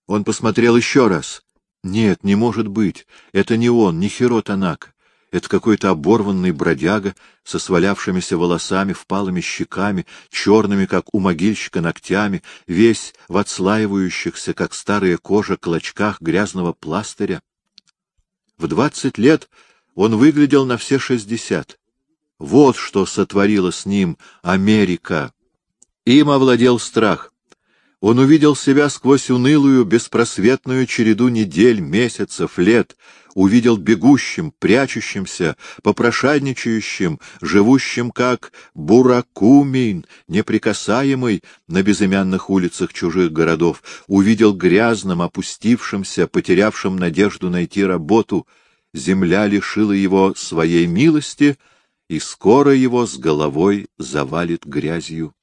Он посмотрел еще раз. Нет, не может быть. Это не он, не Хиро Танака. Это какой-то оборванный бродяга со свалявшимися волосами, впалыми щеками, черными, как у могильщика, ногтями, весь в отслаивающихся, как старая кожа, клочках грязного пластыря. В 20 лет он выглядел на все 60. Вот что сотворила с ним Америка. Им овладел страх. Он увидел себя сквозь унылую, беспросветную череду недель, месяцев, лет, увидел бегущим, прячущимся, попрошайничающим, живущим как Буракумин, неприкасаемый на безымянных улицах чужих городов, увидел грязным, опустившимся, потерявшим надежду найти работу. Земля лишила его своей милости, и скоро его с головой завалит грязью.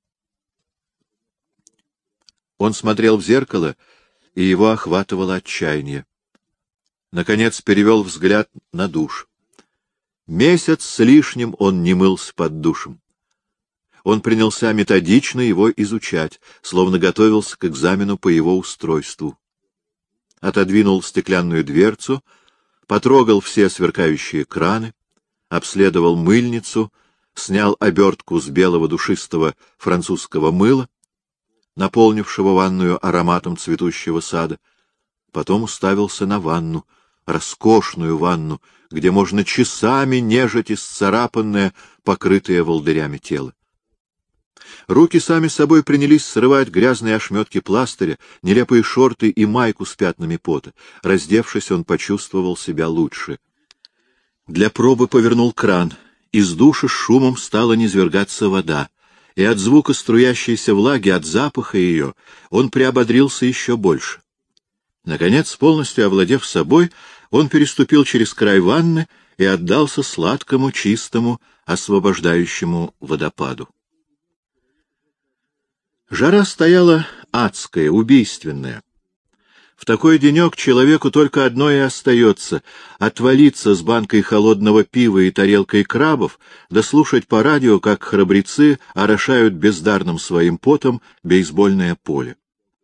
Он смотрел в зеркало, и его охватывало отчаяние. Наконец перевел взгляд на душ. Месяц с лишним он не мылся под душем. Он принялся методично его изучать, словно готовился к экзамену по его устройству. Отодвинул стеклянную дверцу, потрогал все сверкающие краны, обследовал мыльницу, снял обертку с белого душистого французского мыла, наполнившего ванную ароматом цветущего сада, потом уставился на ванну, роскошную ванну, где можно часами нежить исцарапанное, покрытое волдырями тело. Руки сами собой принялись срывать грязные ошметки пластыря, нелепые шорты и майку с пятнами пота. Раздевшись, он почувствовал себя лучше. Для пробы повернул кран. Из душа с шумом стала низвергаться вода, и от звука струящейся влаги, от запаха ее, он приободрился еще больше. Наконец, полностью овладев собой, он переступил через край ванны и отдался сладкому, чистому, освобождающему водопаду. Жара стояла адская, убийственная. В такой денек человеку только одно и остается — отвалиться с банкой холодного пива и тарелкой крабов, да слушать по радио, как храбрецы орошают бездарным своим потом бейсбольное поле.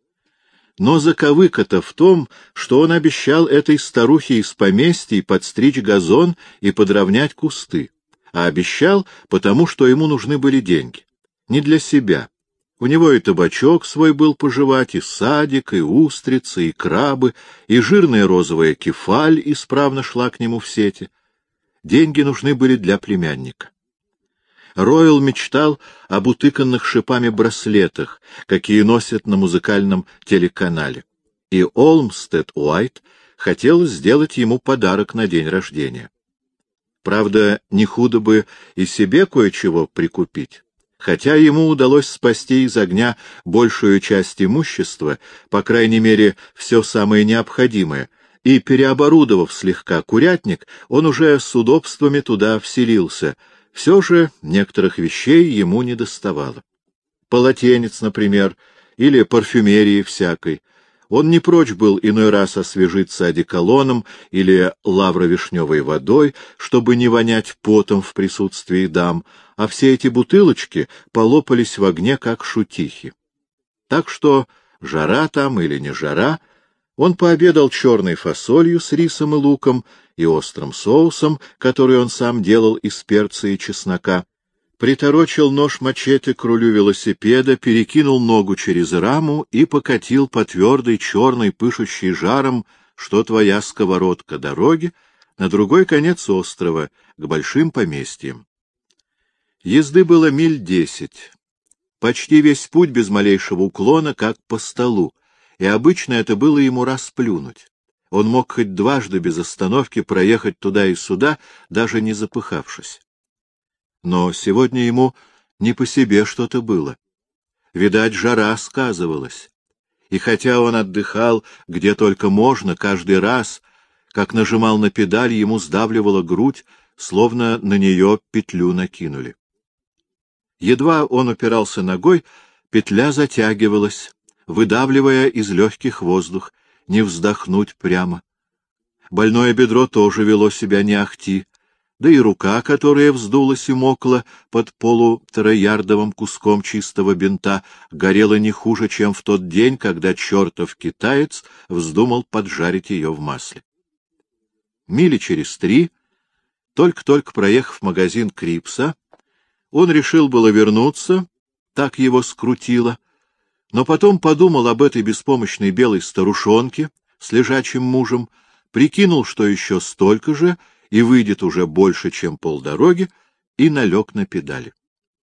Но заковыка-то в том, что он обещал этой старухе из поместья подстричь газон и подровнять кусты, а обещал, потому что ему нужны были деньги. Не для себя. У него и табачок свой был пожевать, и садик, и устрицы, и крабы, и жирная розовая кефаль исправно шла к нему в сети. Деньги нужны были для племянника. Ройл мечтал об утыканных шипами браслетах, какие носят на музыкальном телеканале, и Олмстед Уайт хотел сделать ему подарок на день рождения. Правда, не худо бы и себе кое-чего прикупить. Хотя ему удалось спасти из огня большую часть имущества, по крайней мере, все самое необходимое, и, переоборудовав слегка курятник, он уже с удобствами туда вселился. Все же некоторых вещей ему недоставало. Полотенец, например, или парфюмерии всякой. Он не прочь был иной раз освежиться одеколоном или лавровишневой водой, чтобы не вонять потом в присутствии дам, а все эти бутылочки полопались в огне, как шутихи. Так что, жара там или не жара, он пообедал черной фасолью с рисом и луком и острым соусом, который он сам делал из перца и чеснока, приторочил нож-мачете к рулю велосипеда, перекинул ногу через раму и покатил по твердой, черной, пышущей жаром, что твоя сковородка дороги, на другой конец острова, к большим поместьям. Езды было миль 10. Почти весь путь без малейшего уклона, как по столу, и обычно это было ему расплюнуть. Он мог хоть дважды без остановки проехать туда и сюда, даже не запыхавшись. Но сегодня ему не по себе что-то было. Видать, жара сказывалась. И хотя он отдыхал где только можно, каждый раз, как нажимал на педаль, ему сдавливала грудь, словно на нее петлю накинули. Едва он упирался ногой, петля затягивалась, выдавливая из легких воздух, не вздохнуть прямо. Больное бедро тоже вело себя не ахти. да и рука, которая вздулась и мокла под полутороярдовым куском чистого бинта, горела не хуже, чем в тот день, когда чертов китаец вздумал поджарить ее в масле. Мили через 3, только-только проехав магазин Крипса, он решил было вернуться, так его скрутило, но потом подумал об этой беспомощной белой старушонке с лежачим мужем, прикинул, что еще столько же, и выйдет уже больше, чем полдороги, и налег на педали.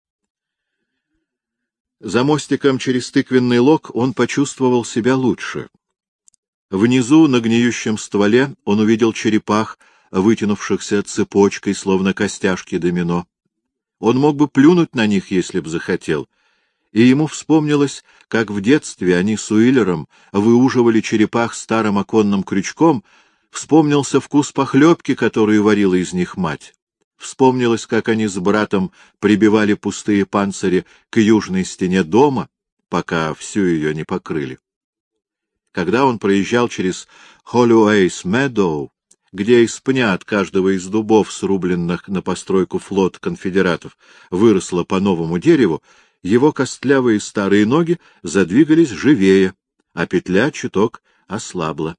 За мостиком через тыквенный лог он почувствовал себя лучше. Внизу, на гниющем стволе, он увидел черепах, вытянувшихся цепочкой, словно костяшки домино. Он мог бы плюнуть на них, если б захотел, и ему вспомнилось, как в детстве они с Уиллером выуживали черепах старым оконным крючком. Вспомнился вкус похлебки, которую варила из них мать. Вспомнилось, как они с братом прибивали пустые панцири к южной стене дома, пока всю ее не покрыли. Когда он проезжал через Холлоуэйс Медоу, где из пня от каждого из дубов, срубленных на постройку флота конфедератов, выросло по новому дереву, его костлявые старые ноги задвигались живее, а петля чуток ослабла.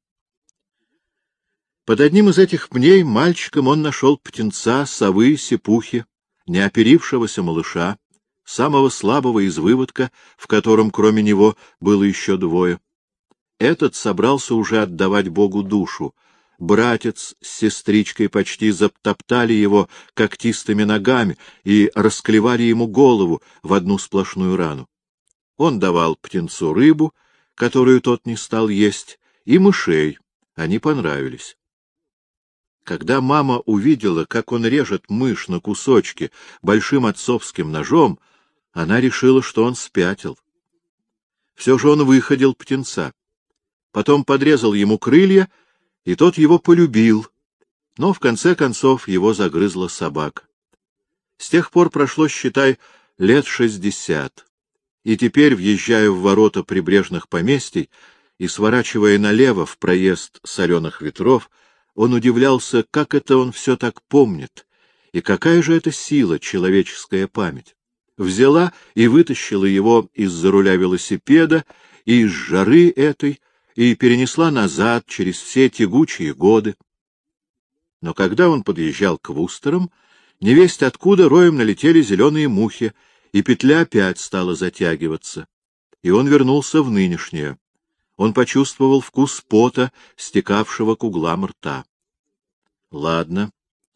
Под одним из этих пней мальчиком он нашел птенца, совы, сипухи, неоперившегося малыша, самого слабого из выводка, в котором кроме него было еще 2. Этот собрался уже отдавать Богу душу. Братец с сестричкой почти затоптали его когтистыми ногами и расклевали ему голову в одну сплошную рану. Он давал птенцу рыбу, которую тот не стал есть, и мышей. Они понравились. Когда мама увидела, как он режет мышь на кусочки большим отцовским ножом, она решила, что он спятил. Все же он выходил птенца. Потом подрезал ему крылья, и тот его полюбил, но в конце концов его загрызла собака. С тех пор прошло, считай, лет 60, и теперь, въезжая в ворота прибрежных поместий и сворачивая налево в проезд соленых ветров, он удивлялся, как это он все так помнит, и какая же это сила, человеческая память. Взяла и вытащила его из-за руля велосипеда, и из жары этой, и перенесла назад через все тягучие годы. Но когда он подъезжал к Вустерам, невесть откуда роем налетели зеленые мухи, и петля опять стала затягиваться, и он вернулся в нынешнее. Он почувствовал вкус пота, стекавшего к углам рта. Ладно.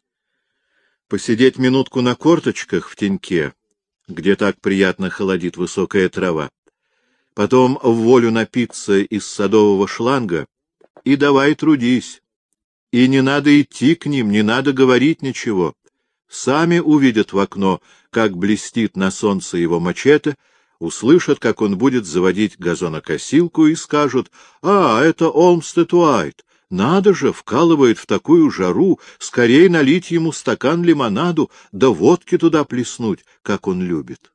Посидеть минутку на корточках в теньке, где так приятно холодит высокая трава, потом в волю напиться из садового шланга, и давай трудись. И не надо идти к ним, не надо говорить ничего. Сами увидят в окно, как блестит на солнце его мачете, услышат, как он будет заводить газонокосилку, и скажут: «А, это Олмстед Уайт! Надо же, вкалывает в такую жару, скорей налить ему стакан лимонаду, да водки туда плеснуть, как он любит».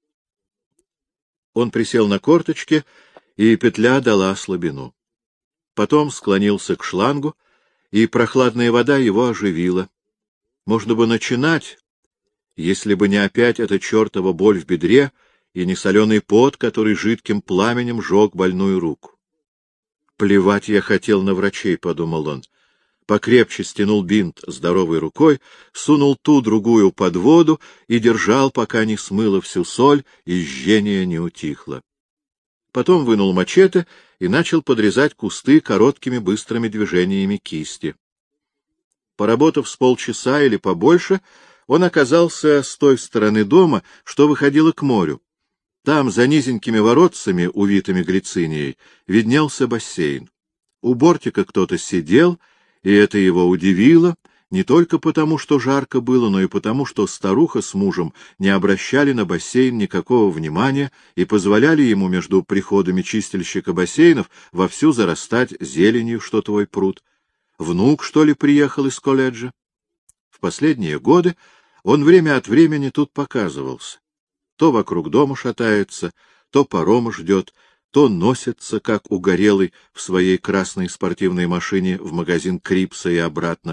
Он присел на корточки, и петля дала слабину. Потом склонился к шлангу, и прохладная вода его оживила. Можно бы начинать, если бы не опять эта чертова боль в бедре и не соленый пот, который жидким пламенем жег больную руку. «Плевать я хотел на врачей», — подумал он. Покрепче стянул бинт здоровой рукой, сунул ту другую под воду и держал, пока не смыло всю соль и жжение не утихло. Потом вынул мачете и начал подрезать кусты короткими быстрыми движениями кисти. Поработав с полчаса или побольше, он оказался с той стороны дома, что выходило к морю. Там, за низенькими воротцами, увитыми глицинией, виднелся бассейн. У бортика кто-то сидел, и это его удивило, не только потому, что жарко было, но и потому, что старуха с мужем не обращали на бассейн никакого внимания и позволяли ему между приходами чистильщика бассейнов вовсю зарастать зеленью, что твой пруд. Внук, что ли, приехал из колледжа? В последние годы он время от времени тут показывался. То вокруг дома шатается, то парома ждет, то носится, как угорелый, в своей красной спортивной машине в магазин Крипса и обратно.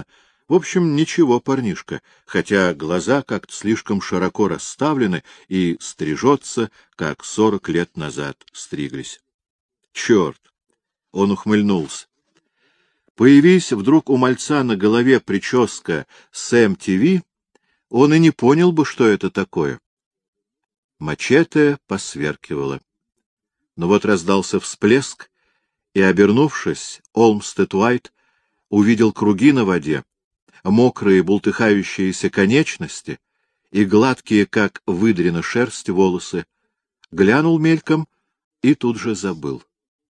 В общем, ничего, парнишка, хотя глаза как-то слишком широко расставлены и стрижется, как 40 лет назад стриглись. Черт! Он ухмыльнулся. Появись вдруг у мальца на голове прическа с MTV, он и не понял бы, что это такое. Мачете посверкивало. Но вот раздался всплеск, и, обернувшись, Олмстед Уайт увидел круги на воде, мокрые бултыхающиеся конечности и гладкие, как выдрена шерсть, волосы, глянул мельком и тут же забыл.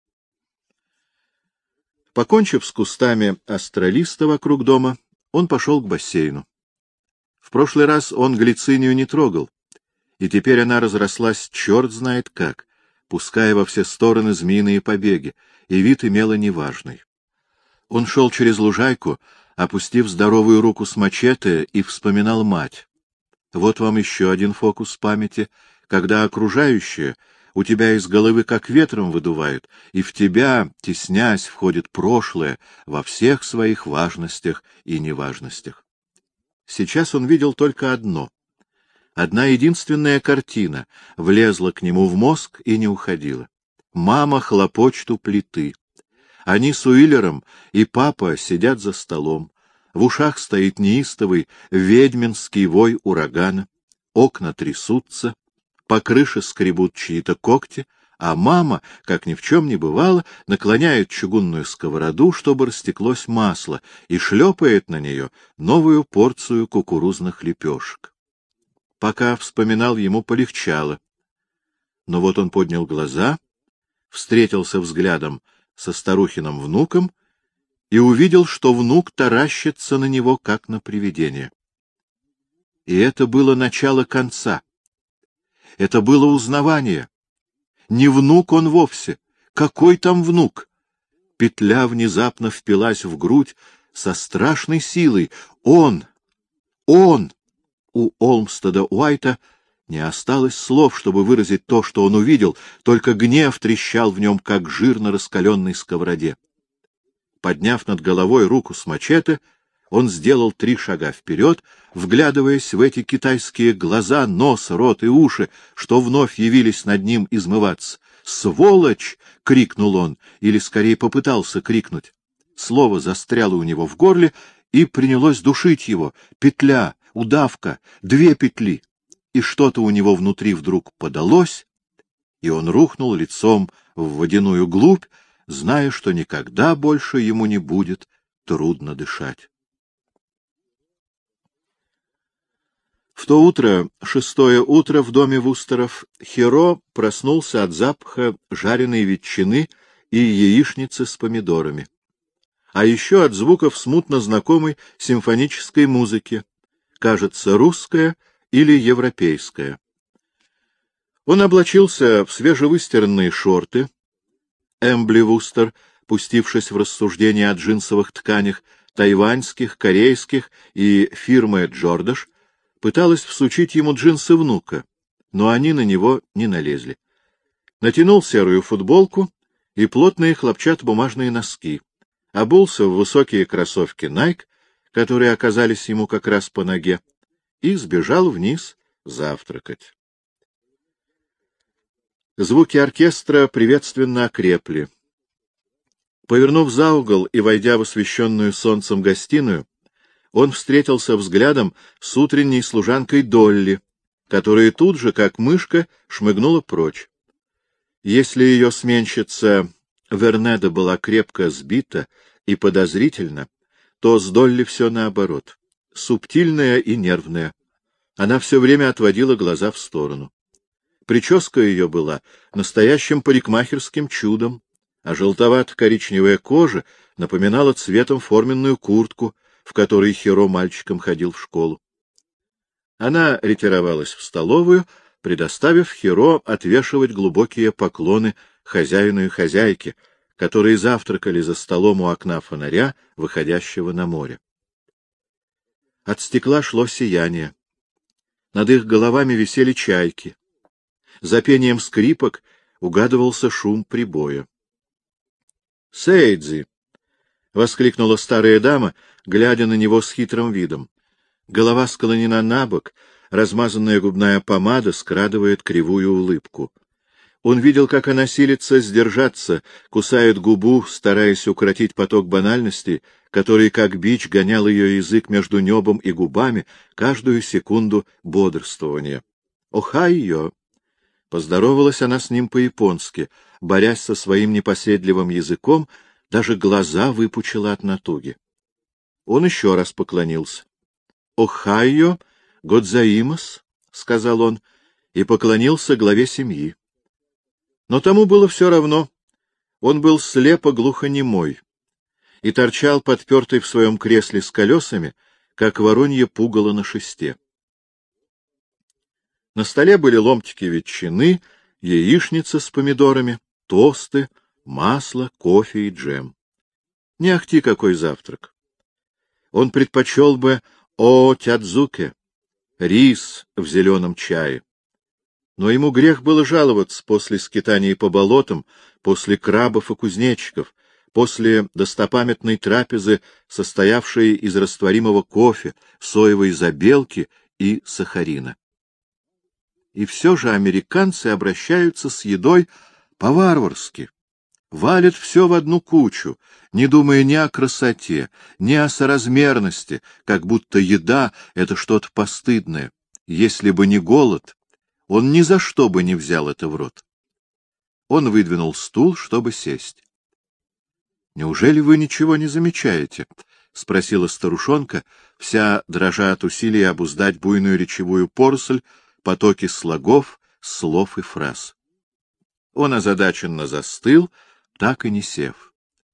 Покончив с кустами астролиста вокруг дома, он пошел к бассейну. В прошлый раз он глицинию не трогал, и теперь она разрослась черт знает как, пуская во все стороны змеиные побеги, и вид имела неважный. Он шел через лужайку, опустив здоровую руку с мачете, и вспоминал мать. Вот вам еще один фокус памяти, когда окружающее у тебя из головы как ветром выдувают, и в тебя, теснясь, входит прошлое во всех своих важностях и неважностях. Сейчас он видел только одно. Одна единственная картина влезла к нему в мозг и не уходила. Мама хлопочет у плиты. Они с Уиллером и папа сидят за столом. В ушах стоит неистовый ведьминский вой урагана. Окна трясутся, по крыше скребут чьи-то когти, а мама, как ни в чем не бывало, наклоняет чугунную сковороду, чтобы растеклось масло, и шлепает на нее новую порцию кукурузных лепешек. Пока вспоминал, ему полегчало. Но вот он поднял глаза, встретился взглядом со старухиным внуком и увидел, что внук таращится на него, как на привидение. И это было начало конца. Это было узнавание. Не внук он вовсе. Какой там внук? Петля внезапно впилась в грудь со страшной силой. Он! У Олмстеда Уайта не осталось слов, чтобы выразить то, что он увидел, только гнев трещал в нем, как жир на раскаленной сковороде. Подняв над головой руку с мачете, он сделал 3 шага вперед, вглядываясь в эти китайские глаза, нос, рот и уши, что вновь явились над ним измываться. «Сволочь!» — крикнул он, или скорее попытался крикнуть. Слово застряло у него в горле и принялось душить его. Петля, удавка, 2 петли. И что-то у него внутри вдруг подалось, и он рухнул лицом в водяную глубь, зная, что никогда больше ему не будет трудно дышать. В то утро, 6-е утро в доме Вустеров, Хиро проснулся от запаха жареной ветчины и яичницы с помидорами, а еще от звуков смутно знакомой симфонической музыки, кажется, русская или европейская. Он облачился в свежевыстиранные шорты. Эмбли Вустер, пустившись в рассуждения о джинсовых тканях тайваньских, корейских и фирмы Джордаш, пыталась всучить ему джинсы внука, но они на него не налезли. Натянул серую футболку и плотные хлопчатобумажные носки, обулся в высокие кроссовки Nike, которые оказались ему как раз по ноге, и сбежал вниз завтракать. Звуки оркестра приветственно окрепли. Повернув за угол и войдя в освещенную солнцем гостиную, он встретился взглядом с утренней служанкой Долли, которая тут же, как мышка, шмыгнула прочь. Если ее сменщица Вернеда была крепко сбита и подозрительна, то с Долли все наоборот, субтильная и нервная. Она все время отводила глаза в сторону. Прическа ее была настоящим парикмахерским чудом, а желтовато-коричневая кожа напоминала цветом форменную куртку, в которой Хиро мальчиком ходил в школу. Она ретировалась в столовую, предоставив Хиро отвешивать глубокие поклоны хозяину и хозяйке, которые завтракали за столом у окна фонаря, выходящего на море. От стекла шло сияние. Над их головами висели чайки. За пением скрипок угадывался шум прибоя. — Сейдзи! воскликнула старая дама, глядя на него с хитрым видом. Голова склонена набок, размазанная губная помада скрадывает кривую улыбку. Он видел, как она силится сдержаться, кусает губу, стараясь укротить поток банальностей, который, как бич, гонял ее язык между небом и губами каждую секунду бодрствования. «Охайо!» Поздоровалась она с ним по-японски, борясь со своим непоседливым языком, даже глаза выпучила от натуги. Он еще раз поклонился. «Охайо, годзаимас», — сказал он, и поклонился главе семьи. Но тому было все равно. Он был слепо-глухонемой и торчал подпертый в своем кресле с колесами, как воронье пугало на шесте. На столе были ломтики ветчины, яичница с помидорами, тосты, масло, кофе и джем. Не ахти какой завтрак. Он предпочел бы о-тядзуке, рис в зеленом чае. Но ему грех было жаловаться после скитаний по болотам, после крабов и кузнечиков, после достопамятной трапезы, состоявшей из растворимого кофе, соевой забелки и сахарина. И все же американцы обращаются с едой по-варварски, валят все в одну кучу, не думая ни о красоте, ни о соразмерности, как будто еда — это что-то постыдное. Если бы не голод, он ни за что бы не взял это в рот. Он выдвинул стул, чтобы сесть. — Неужели вы ничего не замечаете? — спросила старушонка, вся дрожа от усилия обуздать буйную речевую поросль, потоки слогов, слов и фраз. Он озадаченно застыл, так и не сев.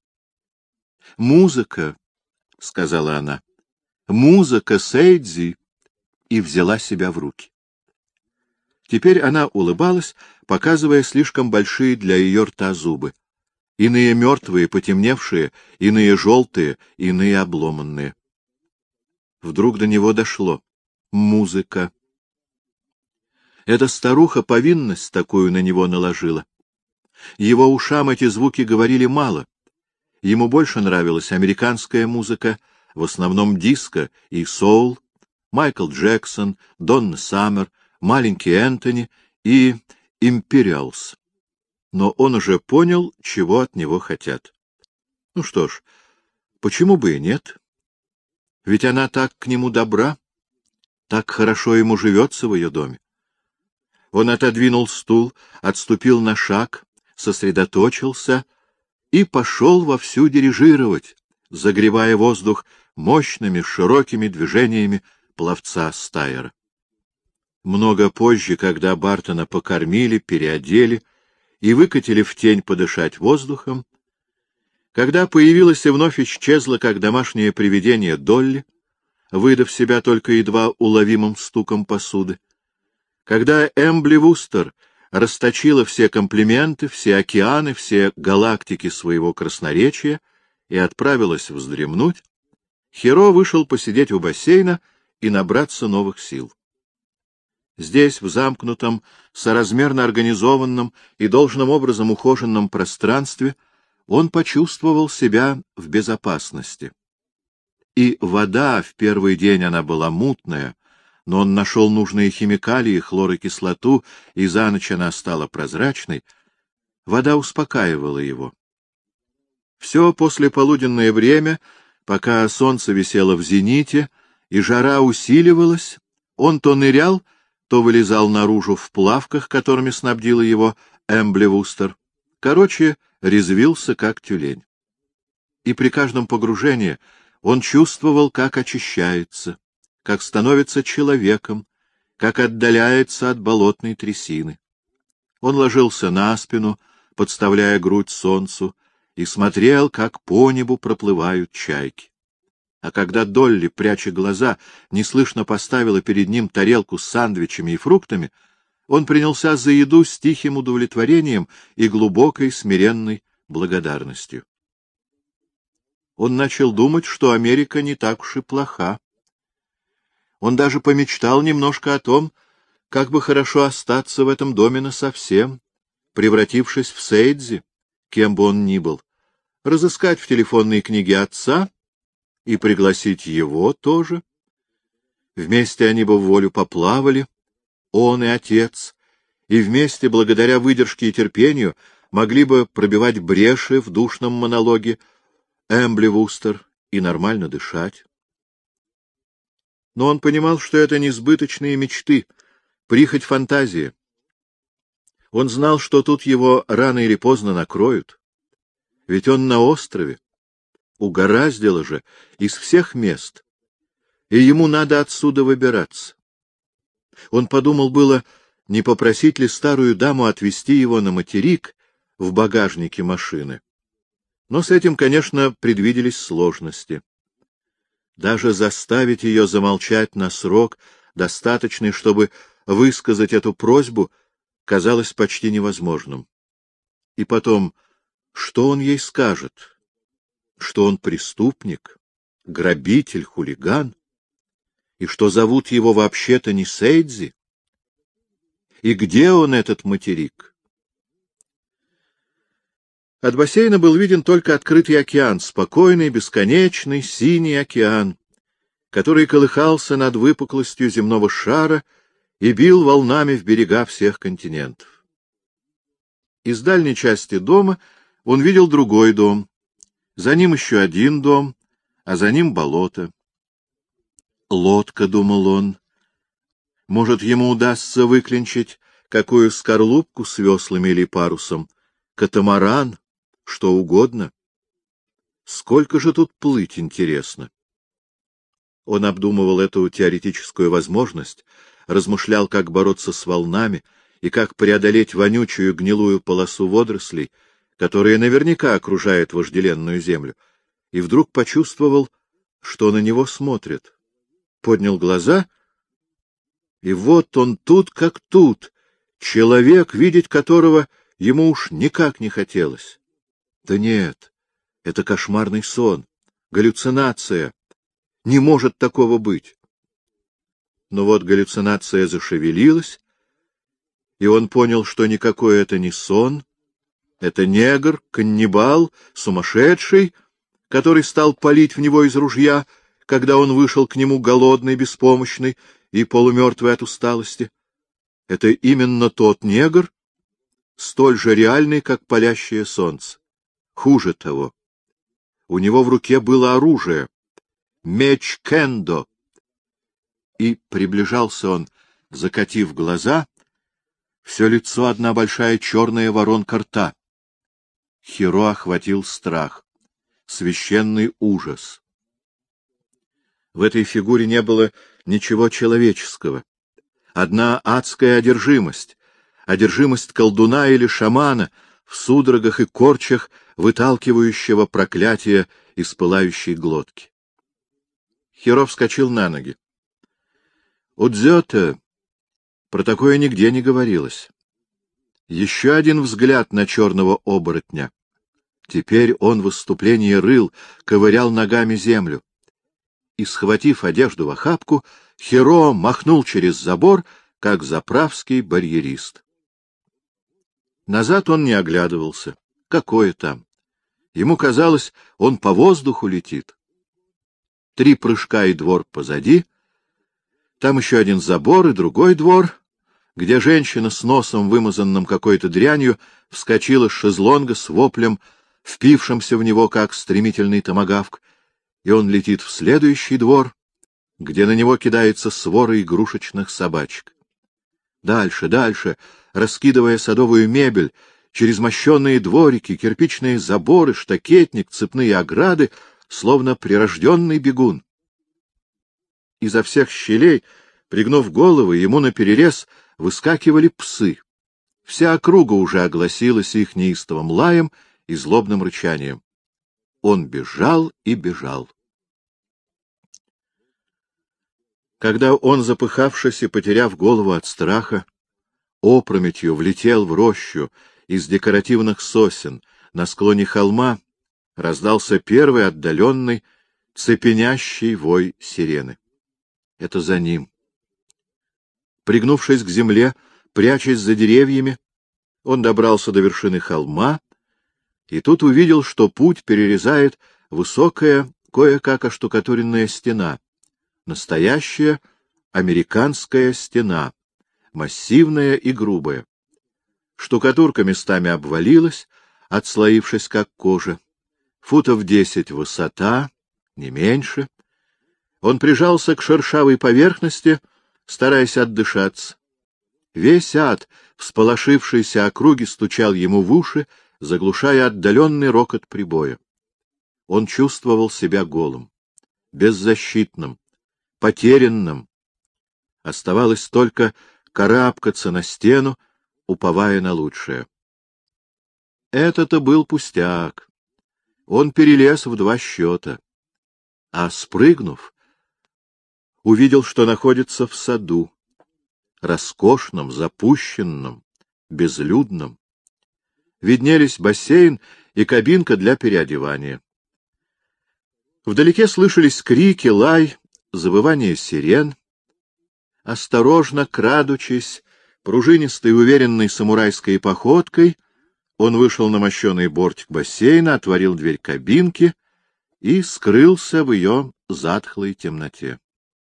— Музыка, — сказала она, — музыка Сейдзи, и взяла себя в руки. Теперь она улыбалась, показывая слишком большие для ее рта зубы. Иные мертвые, потемневшие, иные желтые, иные обломанные. Вдруг до него дошло. Музыка. Эта старуха повинность такую на него наложила. Его ушам эти звуки говорили мало. Ему больше нравилась американская музыка, в основном диско и соул, Майкл Джексон, Донна Саммер, маленький Энтони и Империалс. Но он уже понял, чего от него хотят. Ну что ж, почему бы и нет? Ведь она так к нему добра, так хорошо ему живется в ее доме. Он отодвинул стул, отступил на шаг, сосредоточился и пошел вовсю дирижировать, загревая воздух мощными широкими движениями пловца Стайера. Много позже, когда Бартона покормили, переодели и выкатили в тень подышать воздухом, когда появилась и вновь исчезла, как домашнее привидение, Долли, выдав себя только едва уловимым стуком посуды, когда Эмбли Вустер расточила все комплименты, все океаны, все галактики своего красноречия и отправилась вздремнуть, Хиро вышел посидеть у бассейна и набраться новых сил. Здесь, в замкнутом, соразмерно организованном и должным образом ухоженном пространстве, он почувствовал себя в безопасности. И вода, в первый день она была мутная, но он нашел нужные химикалии, хлорокислоту, и за ночь она стала прозрачной, вода успокаивала его. Все послеполуденное время, пока солнце висело в зените и жара усиливалась, он то нырял, то вылезал наружу в плавках, которыми снабдила его Эмбли Вустер. Короче, резвился, как тюлень. И при каждом погружении он чувствовал, как очищается, как становится человеком, как отдаляется от болотной трясины. Он ложился на спину, подставляя грудь солнцу, и смотрел, как по небу проплывают чайки. А когда Долли, пряча глаза, неслышно поставила перед ним тарелку с сандвичами и фруктами, он принялся за еду с тихим удовлетворением и глубокой смиренной благодарностью. Он начал думать, что Америка не так уж и плоха. Он даже помечтал немножко о том, как бы хорошо остаться в этом доме насовсем, превратившись в Сейдзи, кем бы он ни был, разыскать в телефонной книге отца и пригласить его тоже. Вместе они бы в волю поплавали, он и отец, и вместе, благодаря выдержке и терпению, могли бы пробивать бреши в душном монологе Эмбли Вустер и нормально дышать. Но он понимал, что это несбыточные мечты, прихоть фантазии. Он знал, что тут его рано или поздно накроют. Ведь он на острове. Угораздило же из всех мест. И ему надо отсюда выбираться. Он подумал было, не попросить ли старую даму отвезти его на материк в багажнике машины. Но с этим, конечно, предвиделись сложности. Даже заставить ее замолчать на срок, достаточный, чтобы высказать эту просьбу, казалось почти невозможным. И потом, что он ей скажет? Что он преступник, грабитель, хулиган? И что зовут его вообще-то не Сейдзи? И где он, этот материк? От бассейна был виден только открытый океан, спокойный, бесконечный, синий океан, который колыхался над выпуклостью земного шара и бил волнами в берега всех континентов. Из дальней части дома он видел другой дом, за ним еще один дом, а за ним болото. Лодка, — думал он, — может, ему удастся выклинчить какую скорлупку с веслами или парусом, катамаран, что угодно. Сколько же тут плыть, интересно? Он обдумывал эту теоретическую возможность, размышлял, как бороться с волнами и как преодолеть вонючую гнилую полосу водорослей, которая наверняка окружает вожделенную землю, и вдруг почувствовал, что на него смотрят. Поднял глаза, и вот он тут как тут, человек, видеть которого ему уж никак не хотелось. Да нет, это кошмарный сон, галлюцинация. Не может такого быть. Но вот галлюцинация зашевелилась, и он понял, что никакой это не сон, это негр, каннибал, сумасшедший, который стал палить в него из ружья, когда он вышел к нему голодный, беспомощный и полумертвый от усталости. Это именно тот негр, столь же реальный, как палящее солнце. Хуже того, у него в руке было оружие — меч кендо. И приближался он, закатив глаза, все лицо одна большая черная воронка рта. Хиро охватил страх, священный ужас. В этой фигуре не было ничего человеческого. Одна адская одержимость, одержимость колдуна или шамана в судорогах и корчах, выталкивающего проклятие из пылающей глотки. Хиро вскочил на ноги. У Дзёте про такое нигде не говорилось. Еще один взгляд на черного оборотня. Теперь он в выступлении рыл, ковырял ногами землю. И, схватив одежду в охапку, Хиро махнул через забор, как заправский барьерист. Назад он не оглядывался. Какое там? Ему казалось, он по воздуху летит. 3 прыжка и двор позади. Там еще один забор и другой двор, где женщина с носом, вымазанным какой-то дрянью, вскочила с шезлонга с воплем, впившимся в него, как стремительный томагавк, и он летит в следующий двор, где на него кидается свора игрушечных собачек. Дальше, дальше, раскидывая садовую мебель, через мощенные дворики, кирпичные заборы, штакетник, цепные ограды, словно прирожденный бегун. Изо всех щелей, пригнув головы, ему наперерез выскакивали псы. Вся округа уже огласилась их неистовым лаем и злобным рычанием. Он бежал и бежал. Когда он, запыхавшись и потеряв голову от страха, опрометью влетел в рощу из декоративных сосен на склоне холма, раздался первый отдаленный, цепенящий вой сирены. Это за ним. Пригнувшись к земле, прячась за деревьями, он добрался до вершины холма и тут увидел, что путь перерезает высокая, кое-как оштукатуренная стена, настоящая американская стена, массивная и грубая. Штукатурка местами обвалилась, отслоившись как кожа. Футов 10 высота, не меньше. Он прижался к шершавой поверхности, стараясь отдышаться. Весь ад, всполошившийся округи, стучал ему в уши, заглушая отдаленный рокот прибоя. Он чувствовал себя голым, беззащитным, потерянным. Оставалось только карабкаться на стену, уповая на лучшее. Это-то был пустяк. Он перелез в 2 счета. А спрыгнув, увидел, что находится в саду, роскошном, запущенном, безлюдном. Виднелись бассейн и кабинка для переодевания. Вдалеке слышались крики, лай, завывание сирен. Осторожно, крадучись, пружинистой уверенной самурайской походкой, он вышел на мощеный бортик бассейна, отворил дверь кабинки и скрылся в ее затхлой темноте.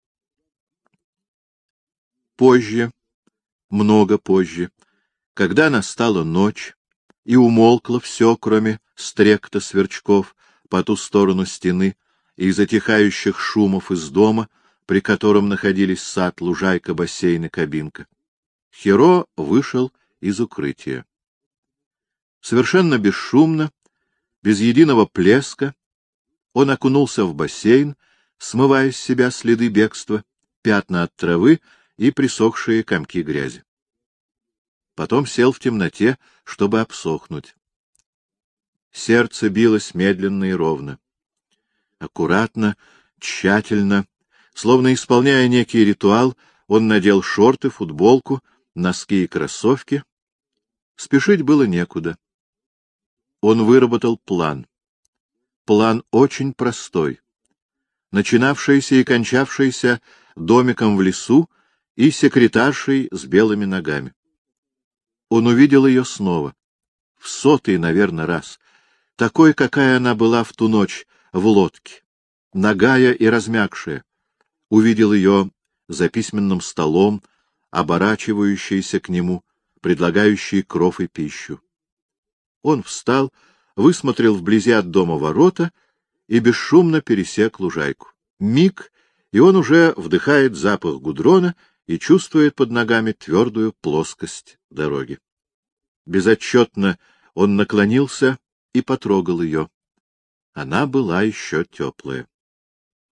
Позже, много позже, когда настала ночь и умолкло все, кроме стрекота сверчков по ту сторону стены и затихающих шумов из дома, при котором находились сад, лужайка, бассейн и кабинка, Хиро вышел из укрытия. Совершенно бесшумно, без единого плеска, он окунулся в бассейн, смывая с себя следы бегства, пятна от травы и присохшие комки грязи. Потом сел в темноте, чтобы обсохнуть. Сердце билось медленно и ровно. Аккуратно, тщательно, словно исполняя некий ритуал, он надел шорты, футболку, носки и кроссовки. Спешить было некуда. Он выработал план. План очень простой, начинавшийся и кончавшийся домиком в лесу и секретаршей с белыми ногами. Он увидел ее снова, в 100-й, наверное, раз, такой, какая она была в ту ночь в лодке, нагая и размякшая. Увидел ее за письменным столом, оборачивающейся к нему, предлагающей кров и пищу. Он встал, высмотрел вблизи от дома ворота и бесшумно пересек лужайку. Миг, и он уже вдыхает запах гудрона и чувствует под ногами твердую плоскость дороги. Безотчетно он наклонился и потрогал ее. Она была еще теплая.